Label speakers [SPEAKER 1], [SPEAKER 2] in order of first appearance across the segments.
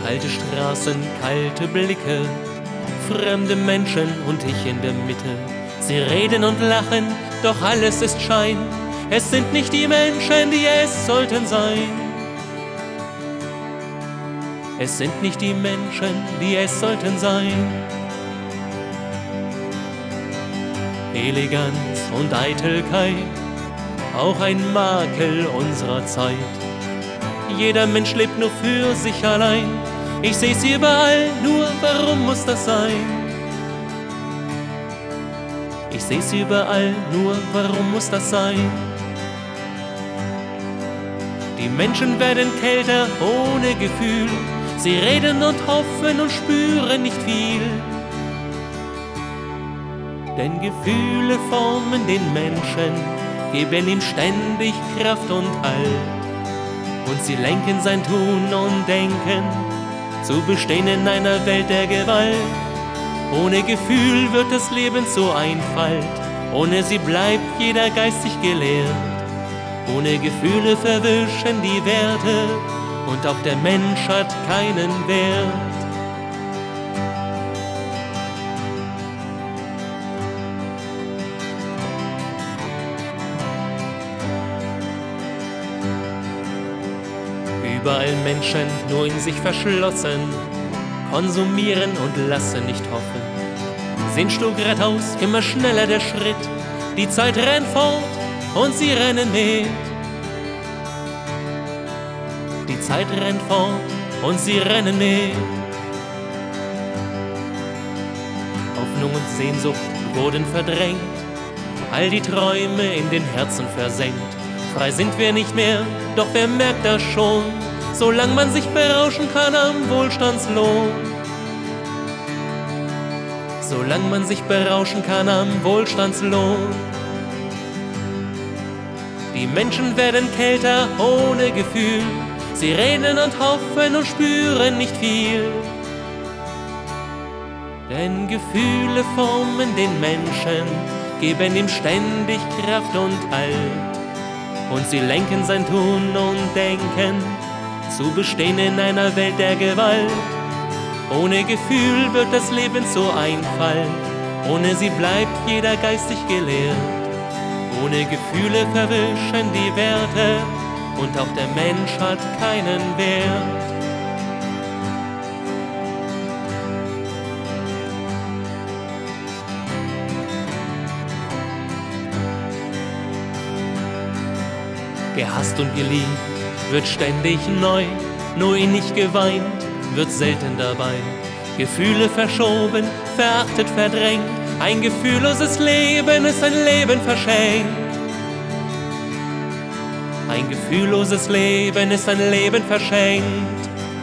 [SPEAKER 1] Kalte Straßen, kalte Blicke, fremde Menschen und ich in der Mitte. Sie reden und lachen, doch alles ist Schein. Es sind nicht die Menschen, die es sollten sein. Es sind nicht die Menschen, die es sollten sein. Eleganz und Eitelkeit, auch ein Makel unserer Zeit. Jeder Mensch lebt nur für sich allein. Ich seh's überall, nur warum muss das sein? Ich seh's überall, nur warum muss das sein? Die Menschen werden kälter ohne Gefühl. Sie reden und hoffen und spüren nicht viel. Denn Gefühle formen den Menschen, geben ihm ständig Kraft und Halt. Und sie lenken sein Tun und Denken, zu bestehen in einer Welt der Gewalt. Ohne Gefühl wird das Leben zur Einfalt, ohne sie bleibt jeder geistig gelehrt. Ohne Gefühle verwischen die Werte und auch der Mensch hat keinen Wert. Überall Menschen nur in sich verschlossen, konsumieren und lassen nicht hoffen. Sind stur geradeaus, immer schneller der Schritt, die Zeit rennt fort und sie rennen mit. Die Zeit rennt fort und sie rennen mit. Hoffnung und Sehnsucht wurden verdrängt, all die Träume in den Herzen versenkt. Frei sind wir nicht mehr, doch wer merkt das schon? Solange man sich berauschen kann am Wohlstandslohn. Solange man sich berauschen kann am Wohlstandslohn. Die Menschen werden kälter ohne Gefühl. Sie reden und hoffen und spüren nicht viel. Denn Gefühle formen den Menschen, geben ihm ständig Kraft und Halt. Und sie lenken sein Tun und Denken, zu bestehen in einer Welt der Gewalt. Ohne Gefühl wird das Leben zur Einfalt, ohne sie bleibt jeder geistig gelehrt. Ohne Gefühle verwischen die Werte und auch der Mensch hat keinen Wert. Gehasst und geliebt wird ständig neu, nur innig geweint wird selten dabei. Gefühle verschoben, verachtet, verdrängt, ein gefühlloses Leben ist ein Leben verschenkt. Ein gefühlloses Leben ist ein Leben verschenkt.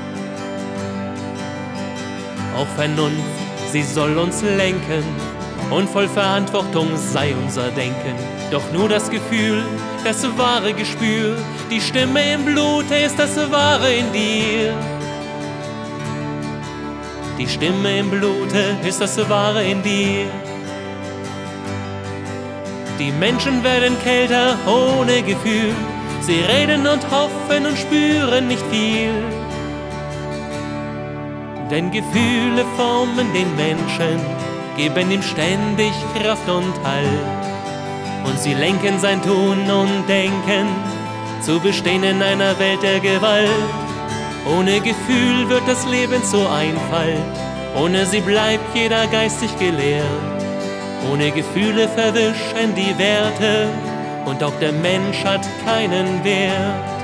[SPEAKER 1] Auch Vernunft, sie soll uns lenken, und voll Verantwortung sei unser Denken. Doch nur das Gefühl, das wahre Gespür, die Stimme im Blute ist das Wahre in dir. Die Stimme im Blute ist das Wahre in dir. Die Menschen werden kälter ohne Gefühl. Sie reden und hoffen und spüren nicht viel. Denn Gefühle formen den Menschen, geben ihm ständig Kraft und Halt. Und sie lenken sein Tun und Denken, zu bestehen in einer Welt der Gewalt. Ohne Gefühl wird das Leben zur Einfalt, ohne sie bleibt jeder geistig gelehrt. Ohne Gefühle verwischen die Werte und auch der Mensch hat keinen Wert.